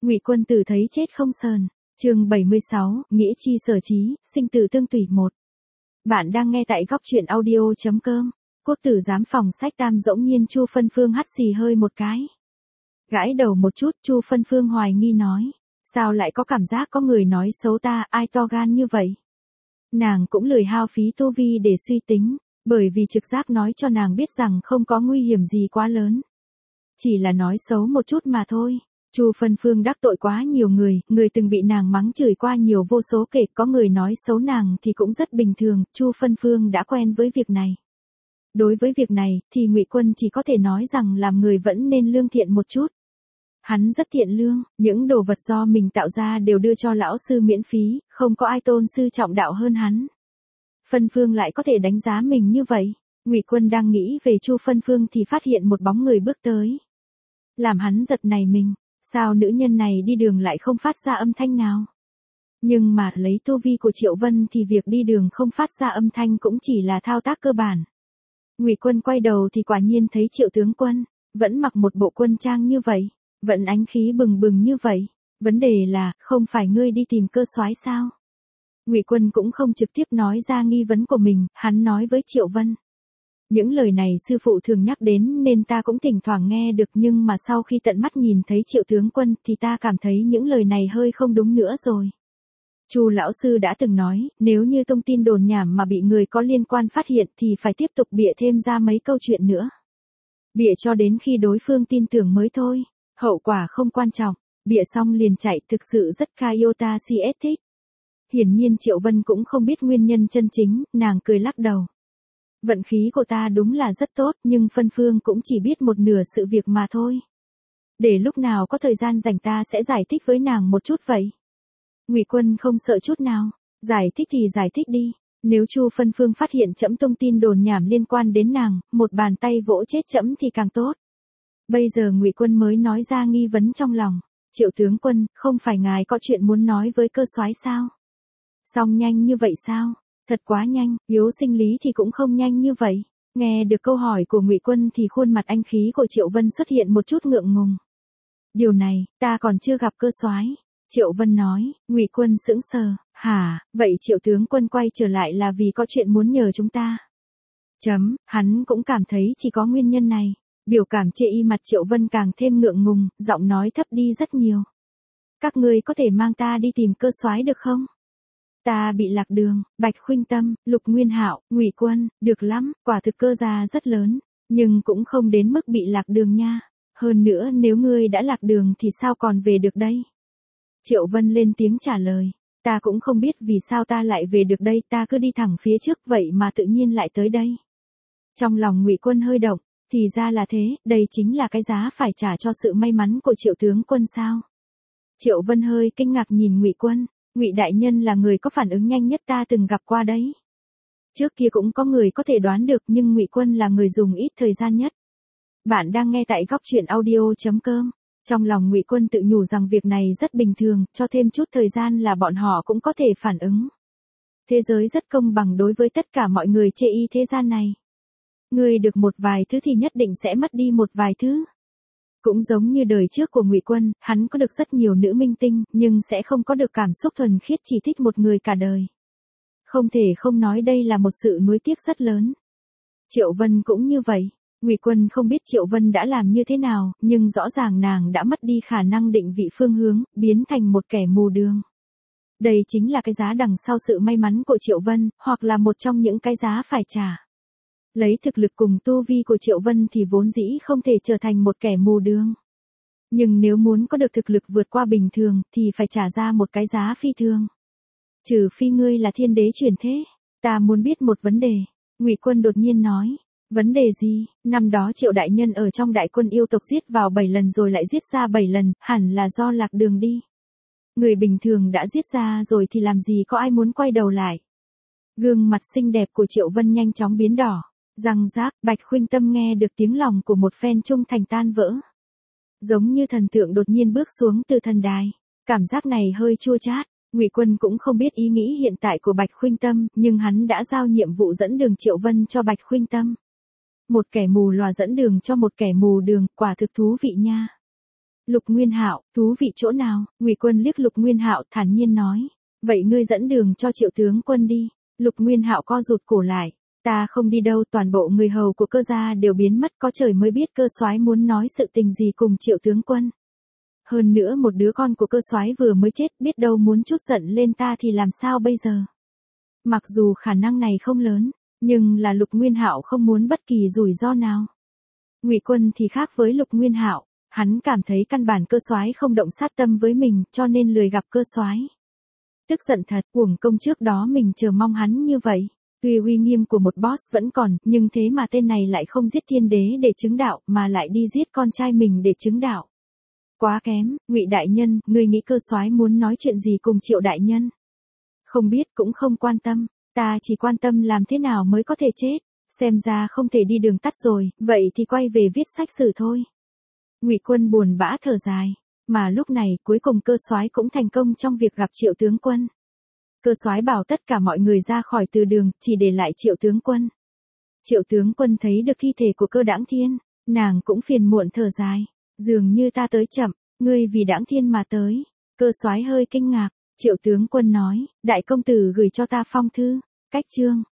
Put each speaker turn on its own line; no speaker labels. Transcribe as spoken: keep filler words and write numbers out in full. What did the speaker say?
Ngụy Quân Tử thấy chết không sờn. Chương bảy mươi sáu, nghĩa chi sở chí, sinh tử tương tùy một. Bạn đang nghe tại góc truyện audio chấm com. Quốc tử giám phòng sách Tam dỗng nhiên Chu Phân Phương hắt xì hơi một cái. Gãi đầu một chút, Chu Phân Phương hoài nghi nói, sao lại có cảm giác có người nói xấu ta, ai to gan như vậy? Nàng cũng lười hao phí tu vi để suy tính, bởi vì trực giác nói cho nàng biết rằng không có nguy hiểm gì quá lớn. Chỉ là nói xấu một chút mà thôi. Chu Phân Phương đắc tội quá nhiều người, người từng bị nàng mắng chửi qua nhiều vô số kể, có người nói xấu nàng thì cũng rất bình thường, Chu Phân Phương đã quen với việc này. Đối với việc này, thì Ngụy Quân chỉ có thể nói rằng làm người vẫn nên lương thiện một chút. Hắn rất thiện lương, những đồ vật do mình tạo ra đều đưa cho lão sư miễn phí, không có ai tôn sư trọng đạo hơn hắn. Phân Phương lại có thể đánh giá mình như vậy. Ngụy Quân đang nghĩ về Chu Phân Phương thì phát hiện một bóng người bước tới. Làm hắn giật nảy mình, sao nữ nhân này đi đường lại không phát ra âm thanh nào? Nhưng mà lấy tu vi của Triệu Vân thì việc đi đường không phát ra âm thanh cũng chỉ là thao tác cơ bản. Ngụy Quân quay đầu thì quả nhiên thấy Triệu tướng quân, vẫn mặc một bộ quân trang như vậy, vẫn ánh khí bừng bừng như vậy. Vấn đề là, không phải ngươi đi tìm cơ soái sao? Ngụy Quân cũng không trực tiếp nói ra nghi vấn của mình, hắn nói với Triệu Vân. Những lời này sư phụ thường nhắc đến nên ta cũng thỉnh thoảng nghe được, nhưng mà sau khi tận mắt nhìn thấy Triệu tướng quân thì ta cảm thấy những lời này hơi không đúng nữa rồi. Chu lão sư đã từng nói, nếu như thông tin đồn nhảm mà bị người có liên quan phát hiện thì phải tiếp tục bịa thêm ra mấy câu chuyện nữa. Bịa cho đến khi đối phương tin tưởng mới thôi, hậu quả không quan trọng, bịa xong liền chạy thực sự rất Kayota cs thích. Hiển nhiên Triệu Vân cũng không biết nguyên nhân chân chính, nàng cười lắc đầu. Vận khí của ta đúng là rất tốt, nhưng Phân Phương cũng chỉ biết một nửa sự việc mà thôi. Để lúc nào có thời gian rảnh ta sẽ giải thích với nàng một chút vậy. Ngụy Quân không sợ chút nào, giải thích thì giải thích đi, nếu Chu Phân Phương phát hiện trẫm thông tin đồn nhảm liên quan đến nàng, một bàn tay vỗ chết trẫm thì càng tốt. Bây giờ Ngụy Quân mới nói ra nghi vấn trong lòng, Triệu tướng quân, không phải ngài có chuyện muốn nói với cơ soái sao? Xong nhanh như vậy sao? Thật quá nhanh, yếu sinh lý thì cũng không nhanh như vậy. Nghe được câu hỏi của Ngụy Quân thì khuôn mặt anh khí của Triệu Vân xuất hiện một chút ngượng ngùng. Điều này, ta còn chưa gặp cơ soái. Triệu Vân nói. Ngụy Quân sững sờ, hả, vậy Triệu tướng quân quay trở lại là vì có chuyện muốn nhờ chúng ta. Chấm, hắn cũng cảm thấy chỉ có nguyên nhân này. Biểu cảm chê y mặt Triệu Vân càng thêm ngượng ngùng, giọng nói thấp đi rất nhiều. Các ngươi có thể mang ta đi tìm cơ soái được không? Ta bị lạc đường, Bạch Khuynh Tâm, Lục Nguyên Hạo, Ngụy Quân, được lắm, quả thực cơ gia rất lớn, nhưng cũng không đến mức bị lạc đường nha. Hơn nữa nếu ngươi đã lạc đường thì sao còn về được đây? Triệu Vân lên tiếng trả lời, ta cũng không biết vì sao ta lại về được đây, ta cứ đi thẳng phía trước vậy mà tự nhiên lại tới đây. Trong lòng Ngụy Quân hơi động, thì ra là thế, đây chính là cái giá phải trả cho sự may mắn của Triệu tướng quân sao? Triệu Vân hơi kinh ngạc nhìn Ngụy Quân. Ngụy đại nhân là người có phản ứng nhanh nhất ta từng gặp qua đấy. Trước kia cũng có người có thể đoán được, nhưng Ngụy Quân là người dùng ít thời gian nhất. Bạn đang nghe tại góc truyện audio chấm com. Trong lòng Ngụy Quân tự nhủ rằng việc này rất bình thường, cho thêm chút thời gian là bọn họ cũng có thể phản ứng. Thế giới rất công bằng đối với tất cả mọi người chê y thế gian này. Người được một vài thứ thì nhất định sẽ mất đi một vài thứ. Cũng giống như đời trước của Ngụy Quân, hắn có được rất nhiều nữ minh tinh, nhưng sẽ không có được cảm xúc thuần khiết chỉ thích một người cả đời. Không thể không nói đây là một sự nuối tiếc rất lớn. Triệu Vân cũng như vậy. Ngụy Quân không biết Triệu Vân đã làm như thế nào, nhưng rõ ràng nàng đã mất đi khả năng định vị phương hướng, biến thành một kẻ mù đường. Đây chính là cái giá đằng sau sự may mắn của Triệu Vân, hoặc là một trong những cái giá phải trả. Lấy thực lực cùng tu vi của Triệu Vân thì vốn dĩ không thể trở thành một kẻ mù đường. Nhưng nếu muốn có được thực lực vượt qua bình thường thì phải trả ra một cái giá phi thường. Trừ phi ngươi là thiên đế chuyển thế. Ta muốn biết một vấn đề. Ngụy Quân đột nhiên nói. Vấn đề gì? Năm đó Triệu đại nhân ở trong đại quân yêu tộc giết vào bảy lần rồi lại giết ra bảy lần, hẳn là do lạc đường đi. Người bình thường đã giết ra rồi thì làm gì có ai muốn quay đầu lại. Gương mặt xinh đẹp của Triệu Vân nhanh chóng biến đỏ. Răng rác, Bạch Khuynh Tâm nghe được tiếng lòng của một phen trung thành tan vỡ. Giống như thần tượng đột nhiên bước xuống từ thần đài. Cảm giác này hơi chua chát. Ngụy Quân cũng không biết ý nghĩ hiện tại của Bạch Khuynh Tâm, nhưng hắn đã giao nhiệm vụ dẫn đường Triệu Vân cho Bạch Khuynh Tâm. Một kẻ mù lòa dẫn đường cho một kẻ mù đường, quả thực thú vị nha. Lục Nguyên Hạo, thú vị chỗ nào? Ngụy Quân liếc Lục Nguyên Hạo thản nhiên nói. Vậy ngươi dẫn đường cho Triệu tướng quân đi. Lục Nguyên Hạo co rụt cổ lại. Ta không đi đâu, toàn bộ người hầu của cơ gia đều biến mất, có trời mới biết cơ soái muốn nói sự tình gì cùng Triệu tướng quân. Hơn nữa một đứa con của cơ soái vừa mới chết, biết đâu muốn chút giận lên ta thì làm sao bây giờ? Mặc dù khả năng này không lớn, nhưng là Lục Nguyên Hạo không muốn bất kỳ rủi ro nào. Ngụy Quân thì khác với Lục Nguyên Hạo, hắn cảm thấy căn bản cơ soái không động sát tâm với mình, cho nên lười gặp cơ soái. Tức giận thật, uổng công trước đó mình chờ mong hắn như vậy. Tuy uy nghiêm của một boss vẫn còn, nhưng thế mà tên này lại không giết thiên đế để chứng đạo, mà lại đi giết con trai mình để chứng đạo. Quá kém. Ngụy đại nhân, ngươi nghĩ cơ soái muốn nói chuyện gì cùng Triệu đại nhân? Không biết, cũng không quan tâm, ta chỉ quan tâm làm thế nào mới có thể chết. Xem ra không thể đi đường tắt rồi, vậy thì quay về viết sách sử thôi. Ngụy Quân buồn bã thở dài, mà lúc này cuối cùng cơ soái cũng thành công trong việc gặp Triệu tướng quân. Cơ soái bảo tất cả mọi người ra khỏi từ đường, chỉ để lại Triệu tướng quân. Triệu tướng quân thấy được thi thể của Cơ Đãng Thiên, nàng cũng phiền muộn thở dài, dường như ta tới chậm, ngươi vì Đãng Thiên mà tới. Cơ soái hơi kinh ngạc, Triệu tướng quân nói, đại công tử gửi cho ta phong thư, cách chương.